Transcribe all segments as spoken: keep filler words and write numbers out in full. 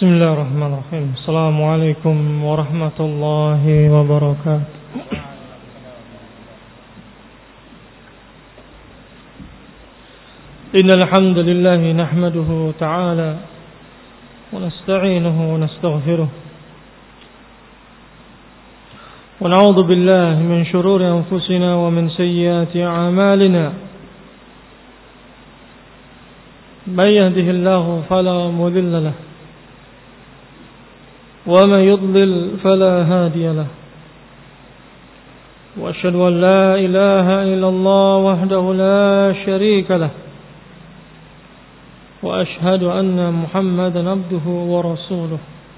Bismillahirrahmanirrahim. Assalamualaikum warahmatullahi wabarakatuh. Innal hamdalillah nahmaduhu ta'ala wa nasta'inuhu wa nastaghfiruh. Wa na'udzu billahi min shururi anfusina wa min sayyiati a'malina. May yahdihillahu fala mudilla lahu ومن يضلل فلا هادي له وأشهد أن لا إله إلا الله وحده لا شريك له وأشهد أن محمدا عبده ورسوله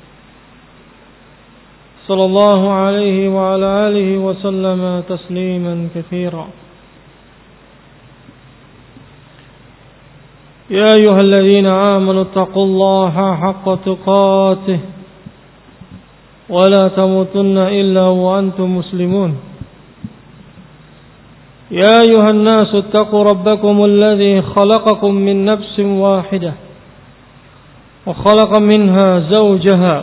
صلى الله عليه وعلى آله وسلم تسليما كثيرا. يا أيها الذين آمنوا اتقوا الله حق تقاته ولا تموتن إلا وأنتم مسلمون. يا أيها الناس اتقوا ربكم الذي خلقكم من نفس واحدة وخلق منها زوجها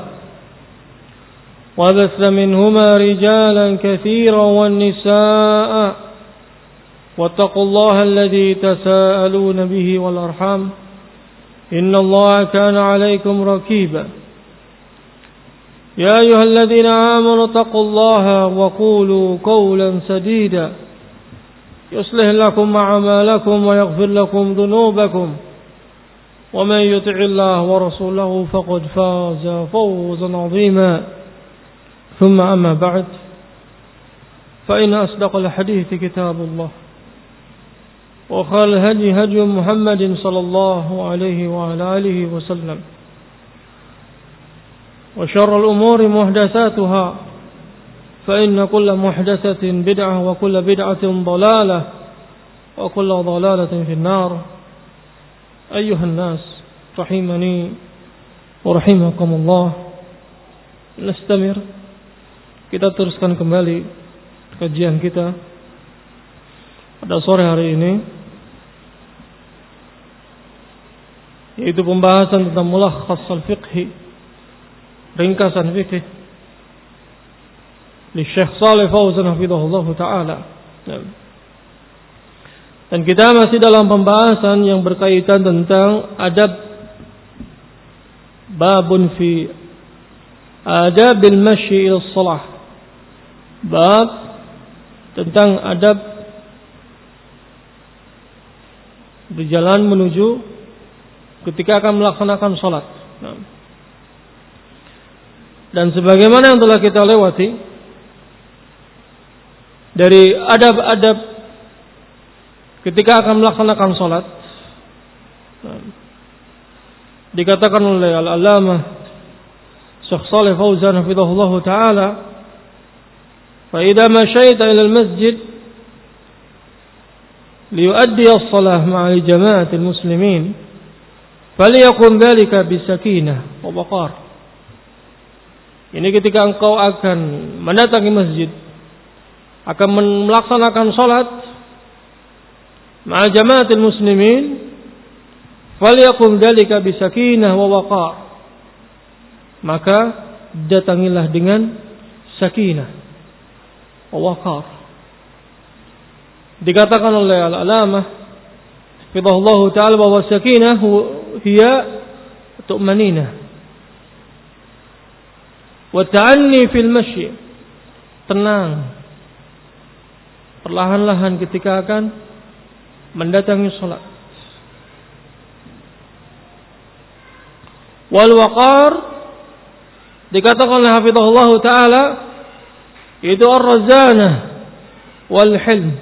وبث منهما رجالا كثيرا والنساء واتقوا الله الذي تساءلون به والأرحام إن الله كان عليكم رقيبا. يا أيها الذين آمنوا اتقوا الله وقولوا قولا سديدا يصلح لكم أعمالكم ويغفر لكم ذنوبكم ومن يطع الله ورسوله فقد فاز فوزا عظيما. ثم أما بعد فإن أصدق الحديث كتاب الله وخير الهدي هدي محمد صلى الله عليه وعلى آله وسلم وشر الأمور محدثاتها فإن كل محدثة بدعة وكل بدعة ضلالة وكل ضلالة في النار. أيها الناس رحمني ورحمكم الله. Nastamir, kita teruskan kembali kajian kita pada sore hari ini, yaitu pembahasan tentang mulakhas al-fiqhi, ringkasan fikih li Syekh Shalih Fauzan hafizahullah taala. Dan kita masih dalam pembahasan yang berkaitan tentang adab, babun fi adabil masyi ila shalah, bab tentang adab berjalan menuju ketika akan melaksanakan salat. Nah, dan sebagaimana yang telah kita lewati dari adab-adab ketika akan melaksanakan salat, dikatakan oleh Al-Allamah Syekh Shalih Fauzan hafizahullah taala, fa idza masyaita ila al-masjid liyuaddi as-salah ma'a jama'ati al-muslimin falyakun dhalika bisakinah wa waqar. Ini ketika engkau akan mendatangi masjid, akan melaksanakan salat ma'a jama'atil muslimin, falyakum dzalika bisakinah wa waqar. Maka datangilah dengan sakinah wa waqar. Dikatakan oleh Al-Allamah hafizahullah ta'ala bahwa sakinah hiya tu'maninah wa ta'anni fil masyi, tenang, perlahan-lahan ketika akan mendatangi salat. Wal waqar, dikatakan oleh hafizahullah taala, itu ar-razanah wal hilm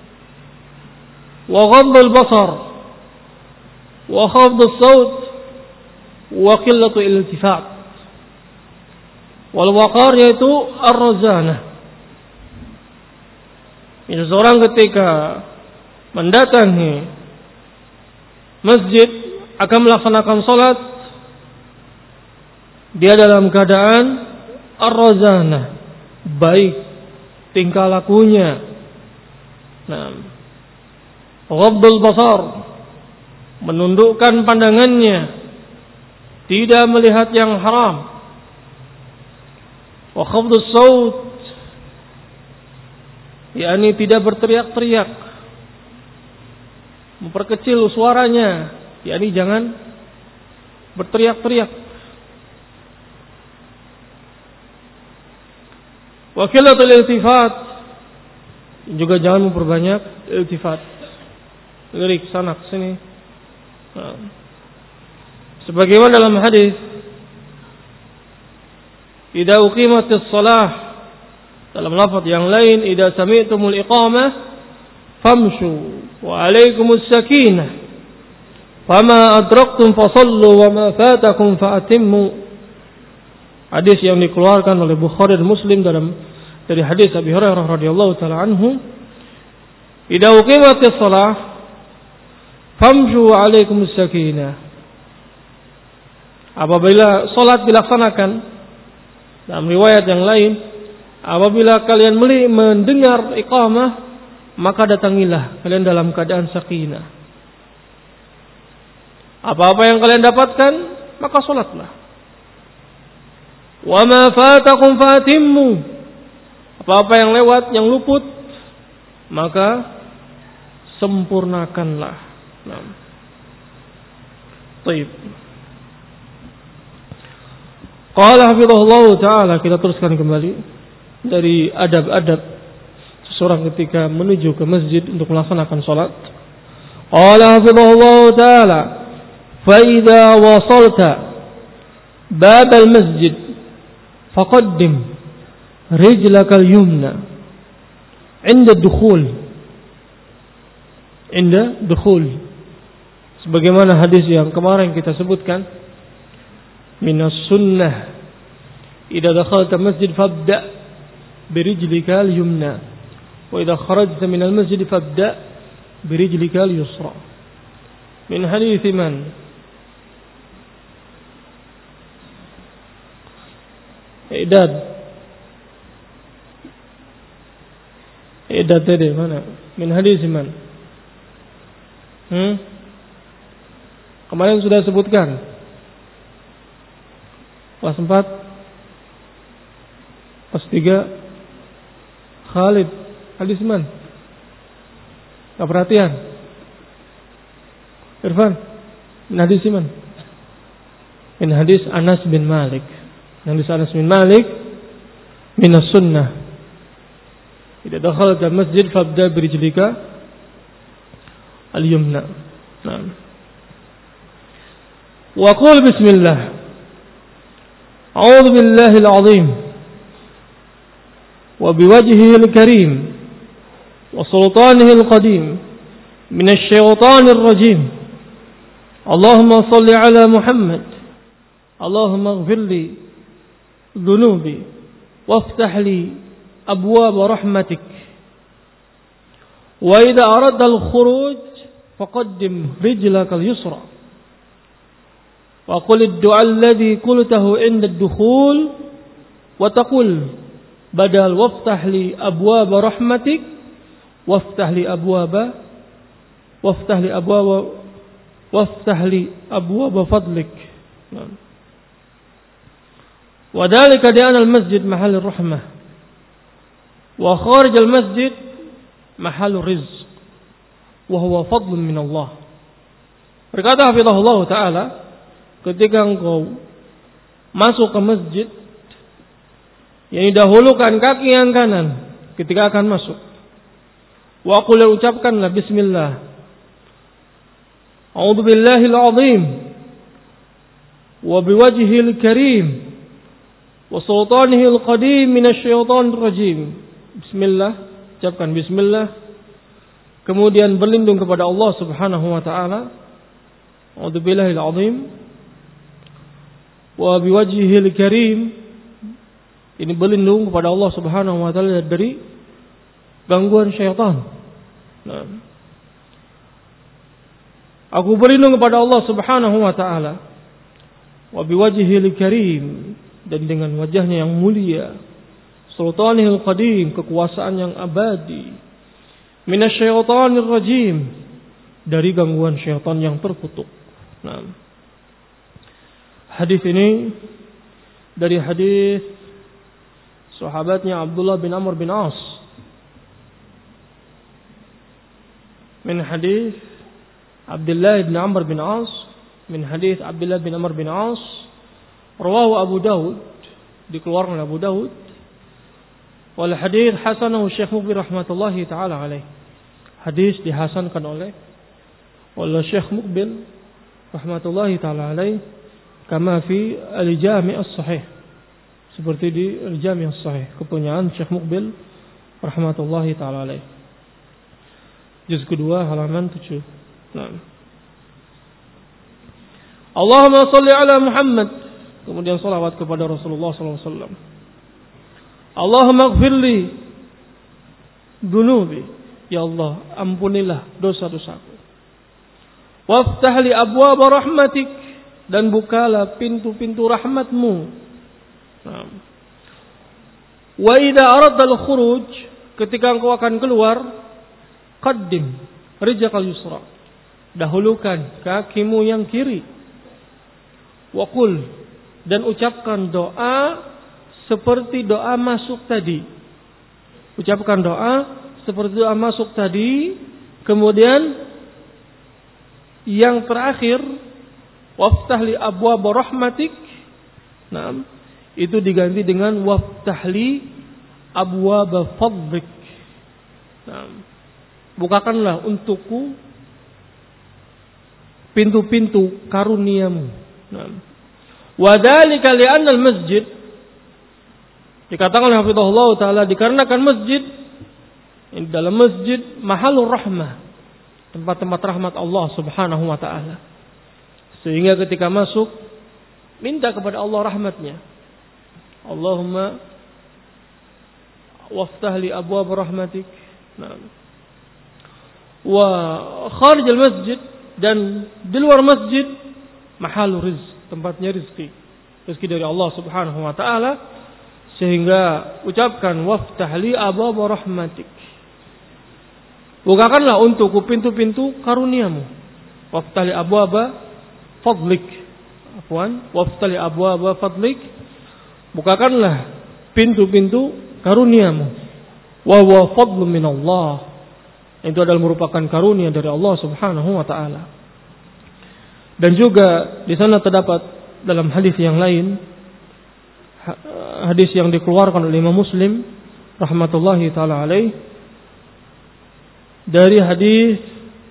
wa ghadd al-basar wa khafd as-sawt wa qillatu al-iltifat. Wal waqar yaitu ar-razanah. Ini seorang ketika mendatangi masjid akan melaksanakan salat, dia dalam keadaan ar-razanah, baik tingkah lakunya. Nah, ghaddul basar, menundukkan pandangannya, tidak melihat yang haram. Wa khafdus saut, yakni tidak berteriak-teriak, memperkecil suaranya, yakni jangan berteriak-teriak. Wa qillatul iltifat, juga jangan memperbanyak iltifat, lirik sana sini. Nah, sebagaimana dalam hadis, idza uqimatis shalah, dalam lafaz yang lain, idza sami'tumul iqamah famshu wa 'alaikumus sakinah fama adraktum fasallu wa ma fatakum faatimmu. Hadis yang dikeluarkan oleh Bukhari dan Muslim dalam dari hadis Abi Hurairah radhiyallahu taala anhu, idza uqimatis shalah famshu wa 'alaikumus sakinah. Apabila salat dilaksanakan, dalam riwayat yang lain, apabila kalian mendengar iqamah, maka datangilah kalian dalam keadaan sakinah. Apa-apa yang kalian dapatkan, maka salatlah. Wa ma fatakum fatimmu. Apa-apa yang lewat, yang luput, maka sempurnakanlah. Nah. Baik. Qala hafizahullah ta'ala, kita teruskan kembali dari adab-adab seseorang ketika menuju ke masjid untuk melaksanakan salat. Qala hafizahullah ta'ala, fa idza wasalta bab al-masjid faqaddim rijlaka al-yumna 'inda ad-dukhul. 'Inda dukhul. Sebagaimana hadis yang kemarin kita sebutkan, minas sunnah idza dakhalta masjid fabda birijlika al-yumna wa idza kharajta minal masjid fabda birijlika al-yusra. Min hadits man? Idad Idad tadi mana? Min hadits man? Hmm? Kemarin sudah sebutkan. Kelas empat, kelas tiga, Khalid, hadis man? Gak perhatian. Irfan, min hadis man? Min hadis Anas bin Malik. Hadis Anas bin Malik, minas sunnah idza dakhalta masjid fabda birijlika al-yumna. Nah. Wa qul bismillah. أعوذ بالله العظيم وبوجهه الكريم وسلطانه القديم من الشيطان الرجيم. اللهم صل على محمد. اللهم اغفر لي ذنوبي وافتح لي أبواب رحمتك. وإذا أردت الخروج فقدم رجلك اليسرى. وقل الدعاء الذي قلته عند الدخول وتقول بدل وافتح لي أبواب رحمتك وافتح لي أبواب وافتح لي أبواب وافتح لي أبواب فضلك. وذلك لأن المسجد محل الرحمة وخارج المسجد محل الرزق وهو فضل من الله. Berkata hafizahullah ta'ala, ketika engkau masuk ke masjid, yang didahulukan kaki yang kanan ketika akan masuk. Wa qul, ucapkanlah bismillah. A'udzu billahil azim wa biwajhihil karim wa sultanihil qadim minasy syaithanir rajim. Bismillah, ucapkan bismillah. Kemudian berlindung kepada Allah Subhanahu wa taala. A'udzu billahil azim wa biwajhihil karim, ini berlindung kepada Allah Subhanahu wa taala dari gangguan syaitan. Nah, aku berlindung kepada Allah Subhanahu wa taala wa biwajhihil karim, dan dengan wajahnya yang mulia, sultanihil qadim, kekuasaan yang abadi, minasyaitonir rajim, dari gangguan syaitan yang terkutuk. Nah, Hadis ini dari hadis sahabatnya Abdullah bin Amr bin As. Min hadis Abdullah bin Amr bin As, min hadis Abdullah bin Amr bin As, rawahu Abu Dawud, dikeluarkan oleh Abu Dawud. Wal hadis hasanahu Syekh Muqbil rahmatullahi taala alaih. Hadis dihasankan oleh oleh Syekh Muqbil rahmatullahi taala alaih kama fi Al-Jami' As-Sahih. Seperti di Al-Jami' As-Sahih, kepunyaan Syekh Muqbil rahmatullahi taala alaih. Juz kedua halaman tujuh. Nah. Allahumma salli ala Muhammad. Kemudian salawat kepada Rasulullah sallallahu alaihi wasallam. Allahumma ighfirli dunubi. Ya Allah, ampunilah dosa-dosaku. Waftah li abwaab rahmatik, dan bukalah pintu-pintu rahmatmu. Nah. Wa idza aradta al-khuruj, ketika engkau akan keluar, qaddim rijqal yusra, dahulukan kakimu yang kiri. Wa qul, dan ucapkan doa seperti doa masuk tadi. Ucapkan doa seperti doa masuk tadi. Kemudian yang terakhir, waftah li abwaab rahmatik. Nah, itu diganti dengan waftah li abwaab fadlik. Nah, bukakanlah untukku pintu-pintu karuniamu. Nah, wa dzalika li'anna al-masjid, dikatakan oleh hafizahullah taala, dikarenakan masjid, di dalam masjid mahalur rahmah, tempat-tempat rahmat Allah Subhanahu wa taala. Sehingga ketika masuk, minta kepada Allah rahmatnya. Allahumma waftah li abwaab rahmatik. Nah. Wa kharij al-masjid, dan di luar masjid mahalur rizq, tempatnya rezeki. Rezeki dari Allah Subhanahu wa taala. Sehingga ucapkan waftah li abwaab rahmatik. Bukakanlah untukku pintu-pintu karuniamu. Waftah li abwaab fadlik. Afwan, waftah li abwaab fadlik. Bukakanlah pintu-pintu karuniamu. Wa huwa fadlun min Allah. Itu adalah merupakan karunia dari Allah Subhanahu wa taala. Dan juga di sana terdapat dalam hadis yang lain, hadis yang dikeluarkan oleh Imam Muslim rahmatullahi taala alaih, dari hadis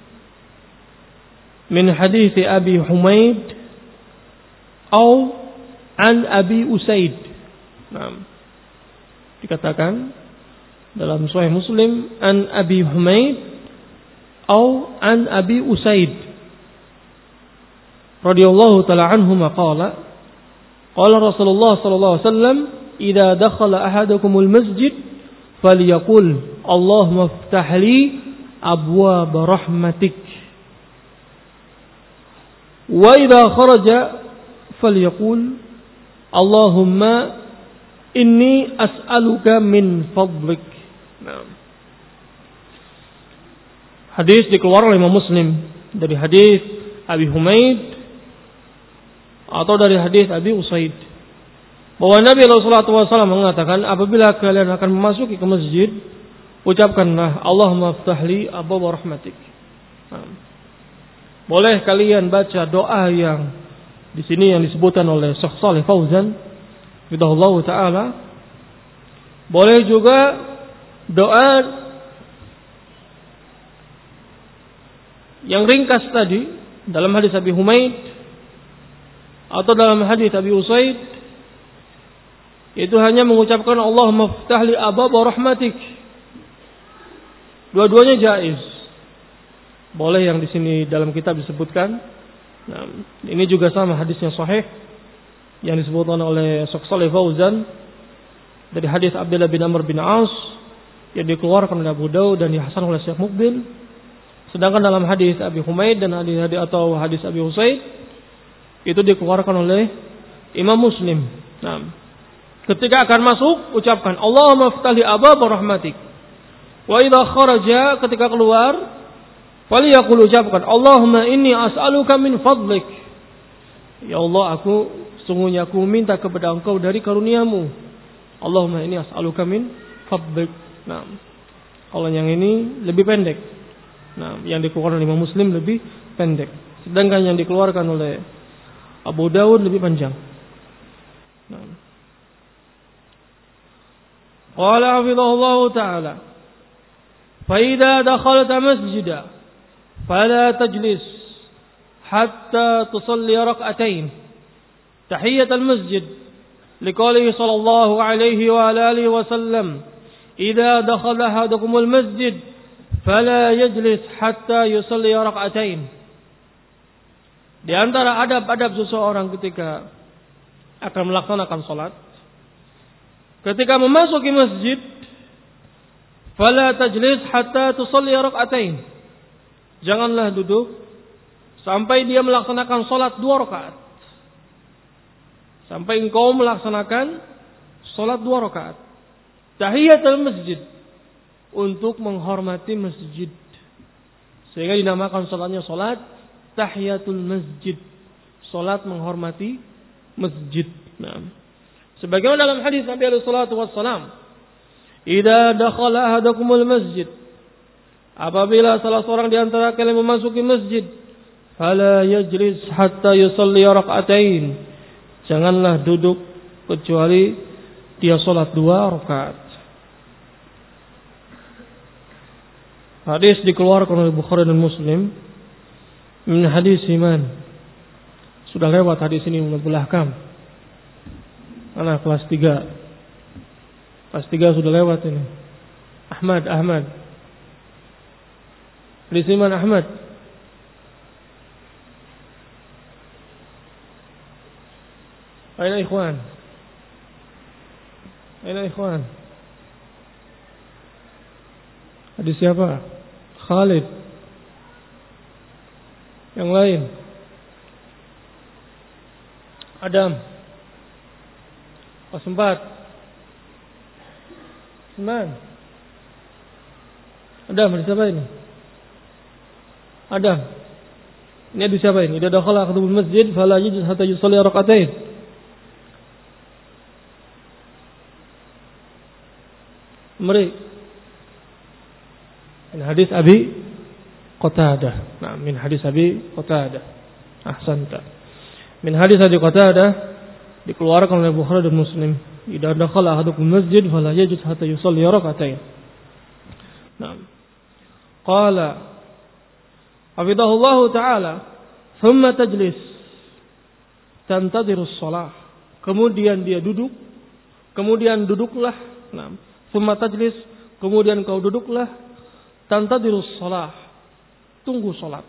min hadis Abi Humaid atau an Abi Usaid. Nah, dikatakan dalam Sahih Muslim an Abi Humaid atau an Abi Usaid radhiyallahu taala anhu maqala qala Rasulullah sallallahu alaihi wasallam idza dakhala ahadukumul masjid falyaqul Allahumma iftah li abwaab rahmatik wa idza kharaja falyaqul Allahumma inni as'aluka min fadlik. Nah. Hadis dikeluarkan oleh Imam Muslim dari hadis Abi Humaid atau dari hadis Abi Usaid, bahwa Nabi sallallahu alaihi wasallam mengatakan, apabila kalian akan memasuki ke masjid, ucapkanlah Allahumma iftah li abwaab rahmatik. Nah. Boleh kalian baca doa yang di sini yang disebutkan oleh Syekh Shalih Fauzan hafizahullah taala. Boleh juga doa yang ringkas tadi dalam hadis Abi Humaid atau dalam hadis Abi Usaid, itu hanya mengucapkan Allahumma iftah li abwaab rahmatik. Dua-duanya jaiz. Boleh yang di sini dalam kitab disebutkan. Nah, ini juga sama hadisnya sahih yang disebutkan oleh Syekh Shalih Fauzan dari hadis Abdullah bin Amr bin As yang dikeluarkan oleh Abu Dawud dan dihasan oleh Syekh Muqbil. Sedangkan dalam hadis Abi Humaid dan hadis atau hadis Abi Usaid itu dikeluarkan oleh Imam Muslim. Nah, ketika akan masuk ucapkan Allahumma iftah li abwaab rahmatik. Wa idza kharaja, ketika keluar, falyaqul, ucapkan Allahumma inni as'aluka min fadlik. Ya Allah, aku sesungguhnya aku meminta kepada engkau dari karuniamu. Allahumma inni as'aluka min fadlik. Nah, kalau yang ini lebih pendek. Nah, yang dikeluarkan oleh Imam Muslim lebih pendek. Sedangkan yang dikeluarkan oleh Abu Dawud lebih panjang. Nah. Qala hafizahullahu ta'ala. Fa idza dakhalta masjida fala tajlis hatta tusalli rak'atain tahiyatul masjid. لقوله صلى الله عليه وآله وسلم إذا دخل أحدكم المسجد فلا يجلس حتى يصلي ركعتين. Di antara adab-adab seseorang ketika akan melaksanakan salat, ketika memasuki masjid, fala tajlis hatta tusalli rak'atain. Janganlah duduk sampai dia melaksanakan salat dua rakaat. Sampai engkau melaksanakan salat dua rakaat. Tahiyatul masjid, untuk menghormati masjid. Sehingga dinamakan salatnya salat tahiyatul masjid. Salat menghormati masjid. Nah, sebagaimana dalam hadis Nabi alaihi salatu wassalam, "Idza dakhala ahadakumul masjid." Apabila salah seorang di antara kalian memasuki masjid, fala yajlis hatta yusalli rak'atain. Janganlah duduk kecuali dia salat dua rakaat. Hadis dikeluarkan oleh Bukhari dan Muslim min hadis Iman. Sudah lewat hadis ini Ibnul Ahkam. Anak kelas tiga. Kelas tiga sudah lewat ini. Ahmad, Ahmad. Hadis Iman Ahmad. Aina ikhwan? Aina ikhwan? Hadis siapa? Khalid. Yang lain? Adam. Pas empat. Sembilan. Adam, hadis siapa ini? Adam. Ini hadis siapa ini? Idza dakhala ahadukumul masjid fala yajlis hatta yusalli rak'atain. Mari. Min hadis Abi Qatadah. Nah, min hadis Abi Qatadah. Ahsanta. Min hadis Abi Qatadah dikeluarkan oleh Bukhari dan Muslim. Idza dakhala ahadukum masjid fala yajlis hatta yusalli rak'atain. Nah. Qala hafidhahullahu ta'ala, thumma tajlis tantadhiru shalah. Kemudian dia duduk, kemudian duduklah. Nah. Thumma tajlis, kemudian kau duduklah, tantadirus shalah, tunggu salat.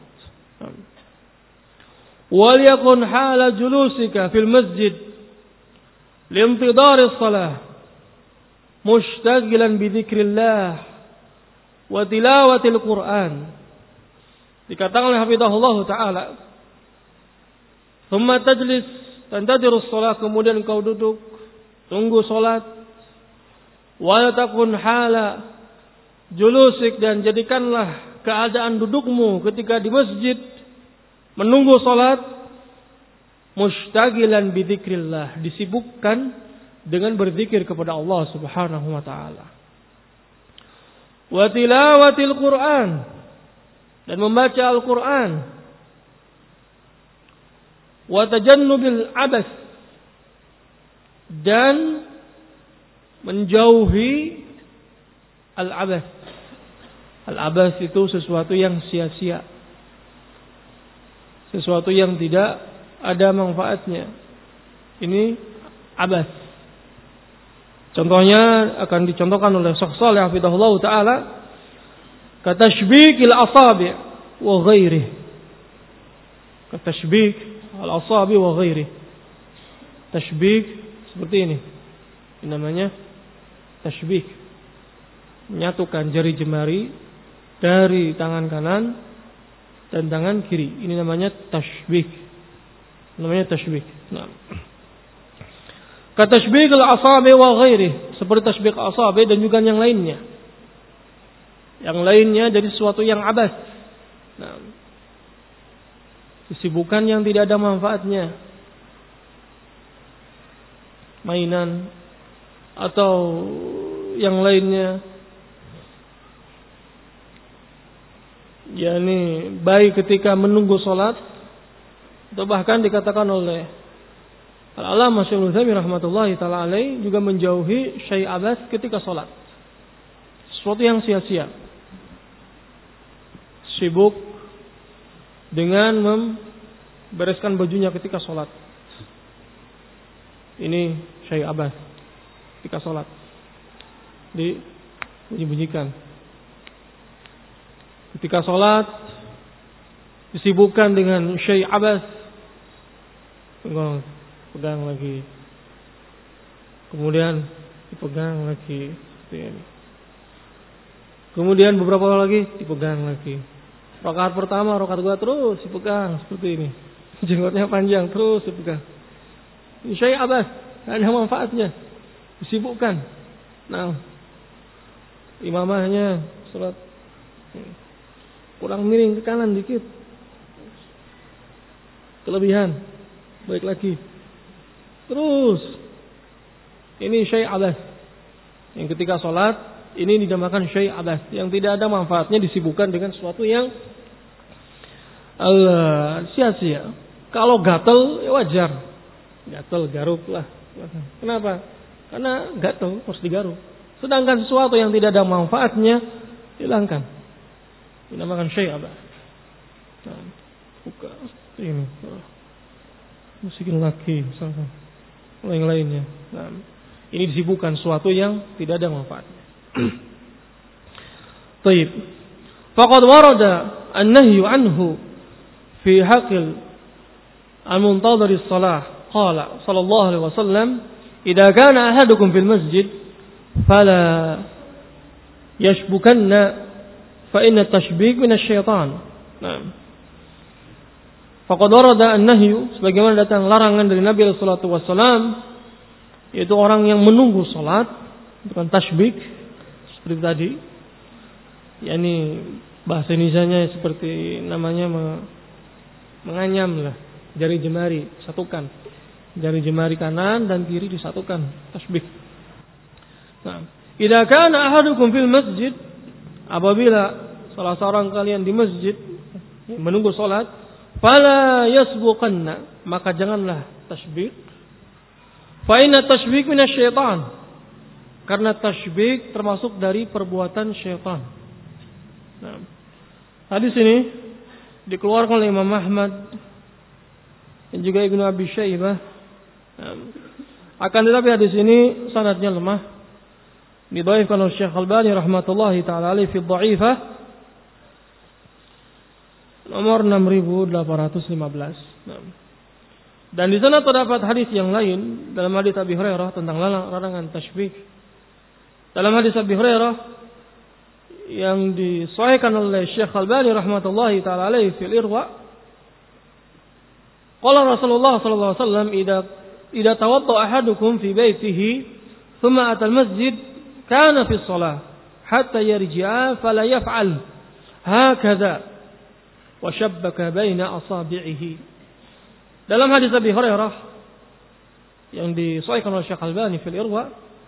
Wal yakun hala julusika fil masjid liintidaris shalah mushtagilan bi dzikrillah wa tilawatil Qur'an. Dikatakan oleh hafizahullah taala, thumma tajlis tantadirus shalah, kemudian kau duduk, tunggu salat. Wa takun hala julusik, dan jadikanlah keadaan dudukmu ketika di masjid menunggu salat mushtagilan bi dzikrillah, disibukkan dengan berzikir kepada Allah Subhanahu wa taala. Wa tilawatil Qur'an, dan membaca Al-Qur'an. Wa tajannubil abas, dan menjauhi al-abas. Al-abas itu sesuatu yang sia-sia, sesuatu yang tidak ada manfaatnya. Ini abas. Contohnya akan dicontohkan oleh Syekh Shalih hafizahullah taala, katashbikil asabi' wa ghairihi. Katashbik al-asabi wa ghairihi. Tashbik seperti ini. Ini namanya tashbik. Menyatukan jari jemari dari tangan kanan dan tangan kiri. Ini namanya tashbik. Namanya tashbik. Nah. Katashbik al-asabi wa ghairihi, seperti tashbik asabi dan juga yang lainnya. Yang lainnya dari sesuatu yang abas. Nah. Kesibukan yang tidak ada manfaatnya. mainan atau yang lainnya. yakni baik ketika menunggu sholat, atau bahkan dikatakan oleh Al-Allamah Syaikh Utsaimin rahmatullahi taala alaih juga menjauhi syai' abas ketika sholat, sesuatu yang sia-sia, sibuk dengan membereskan bajunya ketika sholat. Ini syai' abas ketika sholat, dibunyi-bunyikan. Ketika sholat disibukkan dengan syai' abas, pegang lagi, kemudian dipegang lagi, kemudian beberapa lagi dipegang lagi. Rakaat pertama, rakaat kedua terus dipegang seperti ini, jenggotnya panjang terus dipegang. Ini syai' abas, tidak ada manfaatnya, disibukkan. Nah, imamahnya sholat kurang miring ke kanan dikit, kelebihan, baik lagi, terus. Ini syai' abas. Yang ketika sholat ini dinamakan syai' abas, yang tidak ada manfaatnya, disibukkan dengan sesuatu yang uh, sia-sia. Kalau gatel ya wajar, gatel garuk lah. Kenapa? Karena gatel harus digaruk. Sedangkan sesuatu yang tidak ada manfaatnya hilangkan, dinamakan syai' abas. Nah, buka ini, musikin lagi, misalkan yang lainnya. Nah, ini disibukkan sesuatu yang tidak ada manfaatnya. Baik. Faqad warada an-nahyu anhu fi haqqil al-muntadhir as-salah. Qala sallallahu alaihi wasallam, "Idza kana ahadukum fil masjid fala yashbukanna fa inna at-tashbik min asy-syaitan." Nah, faqad warada an-nahyu, sebagaimana datang larangan dari Nabi sallallahu alaihi wasallam, yaitu orang yang menunggu salat, bukan tasbik seperti tadi, yakni bahasa Indonesianya seperti namanya menganyam lah, jari jemari satukan, jari jemari kanan dan kiri disatukan, tasbik. Nah, idza kana ahadukum fil masjid, apabila salah seorang kalian di masjid menunggu salat, fala yasbuqanna, maka janganlah tasbik. Fa inna tasbik minasyaitan, karena tasbik termasuk dari perbuatan syaitan. Nah, hadis ini dikeluarkan oleh Imam Ahmad dan juga Ibnu Abi Syaibah. Nah, akan tetapi hadis ini sanadnya lemah, didhaifkan oleh Syekh Al-Albani rahmatullahi taala alaihi fi dhaifah nomor enam ribu delapan ratus lima belas. Nah, dan di sana terdapat hadis yang lain dalam hadis Abi Hurairah tentang larangan tasbih. Dalam hadis Abi Hurairah yang disahihkan oleh Syekh Al-Albani rahmatullahi taala alaihi fil Irwa, qala Rasulullah sallallahu alaihi wasallam, idza idza tawadda ahadukum fi baitihi thumma ata al-masjid kana fi shalah hatta yarji'a fala yaf'al hakadha wa shabbaka baina asabi'ihi. Dalam hadis Abi Hurairah yang disahihkan oleh Syekh Al-Albani fil Irwa,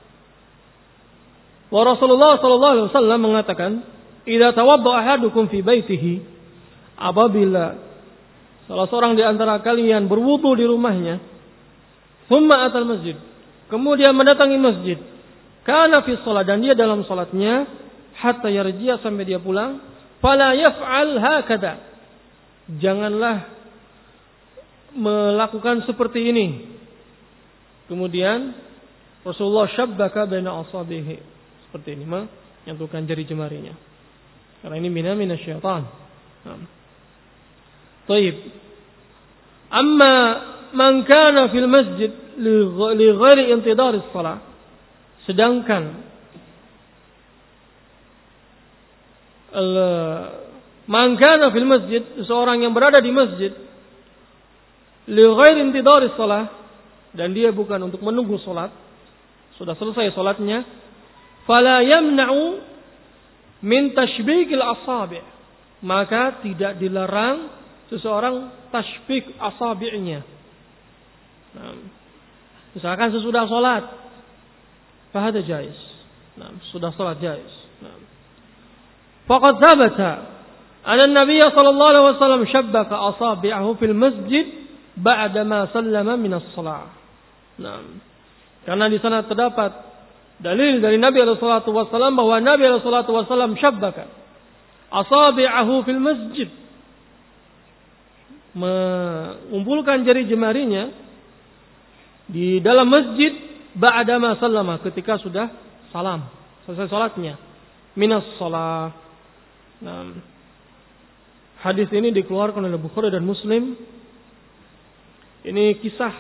wa Rasulullah sallallahu alaihi wasallam mengatakan, idza tawadda ahadukum fi baitihi, apabila salah seorang di antara kalian berwudu di rumahnya, thumma atal masjid, kemudian mendatangi masjid, kana fi shalah, dan dia dalam salatnya, hatta yarji'a, sampai dia pulang, fala yaf'al hakada, janganlah melakukan seperti ini. Kemudian Rasulullah syabbaka baina asabihi, seperti ini, menyentuhkan jari jemarinya, karena ini mina minasyaitan. Baik. Amma man kana fil masjid li ghairi intidar as-salah, sedangkan man kana fil masjid, seorang yang berada di masjid li ghairi intidar as-salah, dan dia bukan untuk menunggu salat, sudah selesai salatnya, fala yamna'u min tashbikil asabi', maka tidak dilarang seseorang tashbik asabi'nya. Nah, Misalkan sesudah sholat, fahada jais. Nah, sudah sholat jais. Nah. Faqad thabata anna Nabi sallallahu alaihi wasallam shabbaka asabi'ahu fil masjid ba'da ma sallama min as-shalah. Nah, karena di sana terdapat dalil dari Nabi alaihi salatu wasallam bahwa Nabi alaihi salatu wasallam syabbaka asabi'ahu fil masjid, mengumpulkan jari jemarinya di dalam masjid ba'da ma sallama, ketika sudah salam, selesai salatnya, minas shalah. Nah, hadis ini dikeluarkan oleh Bukhari dan Muslim. Ini kisah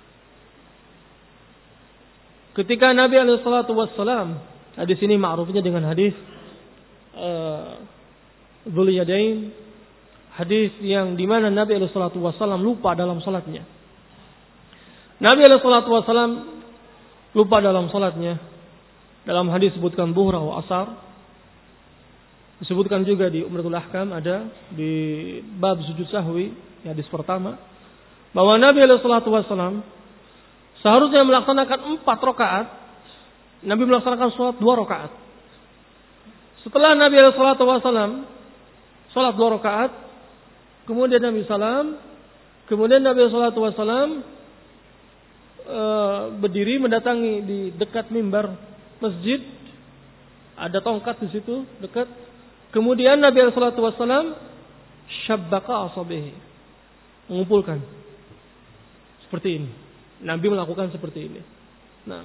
ketika Nabi alaihi salatu wassalam, hadis ini ma'rufnya dengan hadis uh, Dzul Yadain, hadis yang dimana Nabi alaihi salatu wassalam lupa dalam salatnya. Nabi alaihi salatu wassalam lupa dalam salatnya. Dalam hadis disebutkan zuhur wa asar. Disebutkan juga di Umratul Ahkam, ada di bab sujud sahwi, hadis pertama, bahwa Nabi alaihi salatu wassalam seharusnya melaksanakan empat rakaat, Nabi melaksanakan sholat dua rakaat. Setelah Nabi alaihi salatu wassalam sholat dua rakaat, kemudian Nabi salam, kemudian Nabi alaihi salatu wassalam e, berdiri mendatangi di dekat mimbar masjid, ada tongkat di situ dekat. Kemudian Nabi alaihi salatu wassalam syabbaka asabihi, mengumpulkan seperti ini. Nabi melakukan seperti ini. Nah,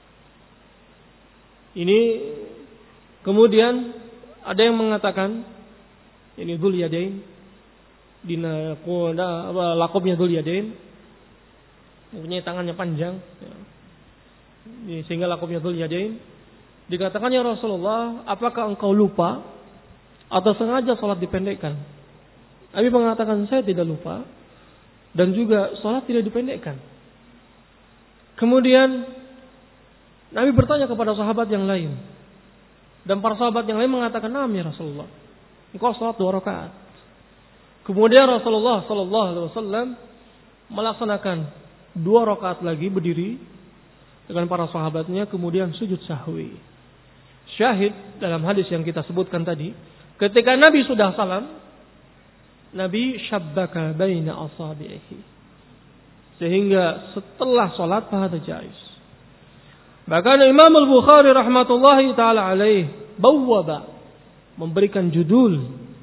ini kemudian ada yang mengatakan ini Dzul Yadain, dina lakopnya Dzul Yadain, mempunyai tangannya panjang, ya. Sehingga lakopnya Dzul Yadain. Dikatakan, ya Rasulullah, apakah engkau lupa atau sengaja sholat dipendekkan? Nabi mengatakan, saya tidak lupa dan juga sholat tidak dipendekkan. Kemudian Nabi bertanya kepada sahabat yang lain, dan para sahabat yang lain mengatakan, "Naam ya Rasulullah, engkau salat dua rakaat." Kemudian Rasulullah sallallahu alaihi wasallam melaksanakan dua rakaat lagi berdiri dengan para sahabatnya, kemudian sujud sahwi. Syahid dalam hadis yang kita sebutkan tadi, ketika Nabi sudah salam, Nabi syabbaka baina asabihi. Sehingga setelah sholat fahada jais. Bahkan Imam Al-Bukhari rahmatullahi ta'ala alaih bawwaba, memberikan judul.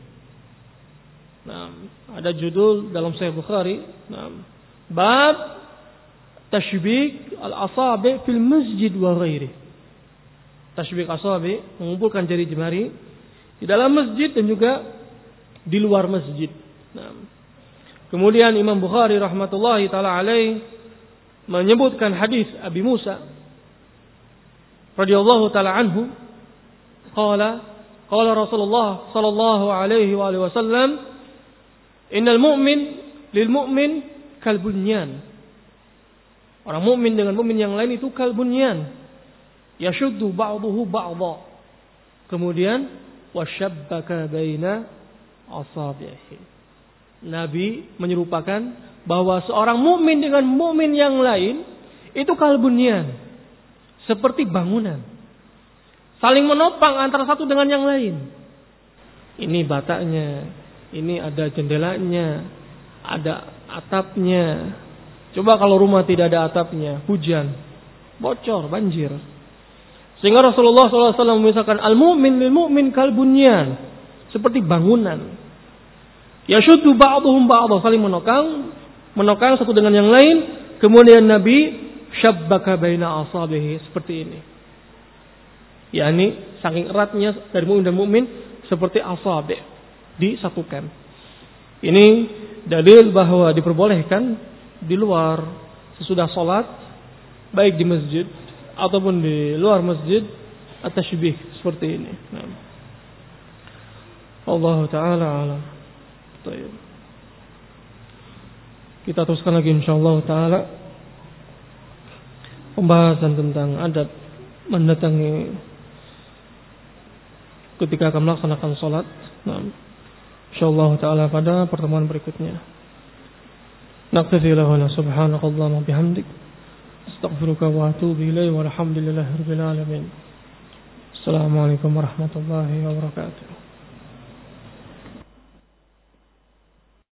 Nah, ada judul dalam Sahih Bukhari, nah, bab tashbik al-asabi fil masjid wa ghairi. Tashbik asabi, mengumpulkan jari jemari di dalam masjid dan juga di luar masjid. Nah, kemudian Imam Bukhari rahmatullahi ta'ala alaih menyebutkan hadis Abi Musa radhiyallahu ta'ala anhu, qala qala Rasulullah sallallahu alaihi wa alihi wasallam, innal mu'min lil mu'min kal bunyan. Orang mukmin dengan mukmin yang lain itu kal bunyan, yashuddu ba'dahu ba'dha. Kemudian wasyabbaka baina asabihi. Nabi menyerupakan bahwa seorang mukmin dengan mukmin yang lain itu kalbunyan, seperti bangunan, saling menopang antara satu dengan yang lain. Ini bataknya, ini ada jendelanya, ada atapnya. Coba kalau rumah tidak ada atapnya, hujan, bocor, banjir. Sehingga Rasulullah shallallahu alaihi wasallam memisahkan al-mu'min lil mu'min kalbunyan, seperti bangunan. Yashuddu ba'duhum ba'dha, saling menopang, menopang satu dengan yang lain. Kemudian Nabi syabbaka baina asabihi, seperti ini. yakni saking eratnya dari mukmin dan mukmin seperti asabi disatukan. Ini dalil bahwa diperbolehkan di luar sesudah sholat, baik di masjid ataupun di luar masjid, at-tashbih seperti ini. Nah. Allah Ta'ala alam. Baik. Kita teruskan lagi insyaallah Ta'ala pembahasan tentang adab mendatangi ketika akan melaksanakan sholat. Nah, insyaallah Ta'ala pada pertemuan berikutnya. Naqtafi lahu subhanakallahumma bihamdik astaghfiruka wa atubu ilaik. Walhamdulillahirabbil alamin. Assalamualaikum warahmatullahi wabarakatuh.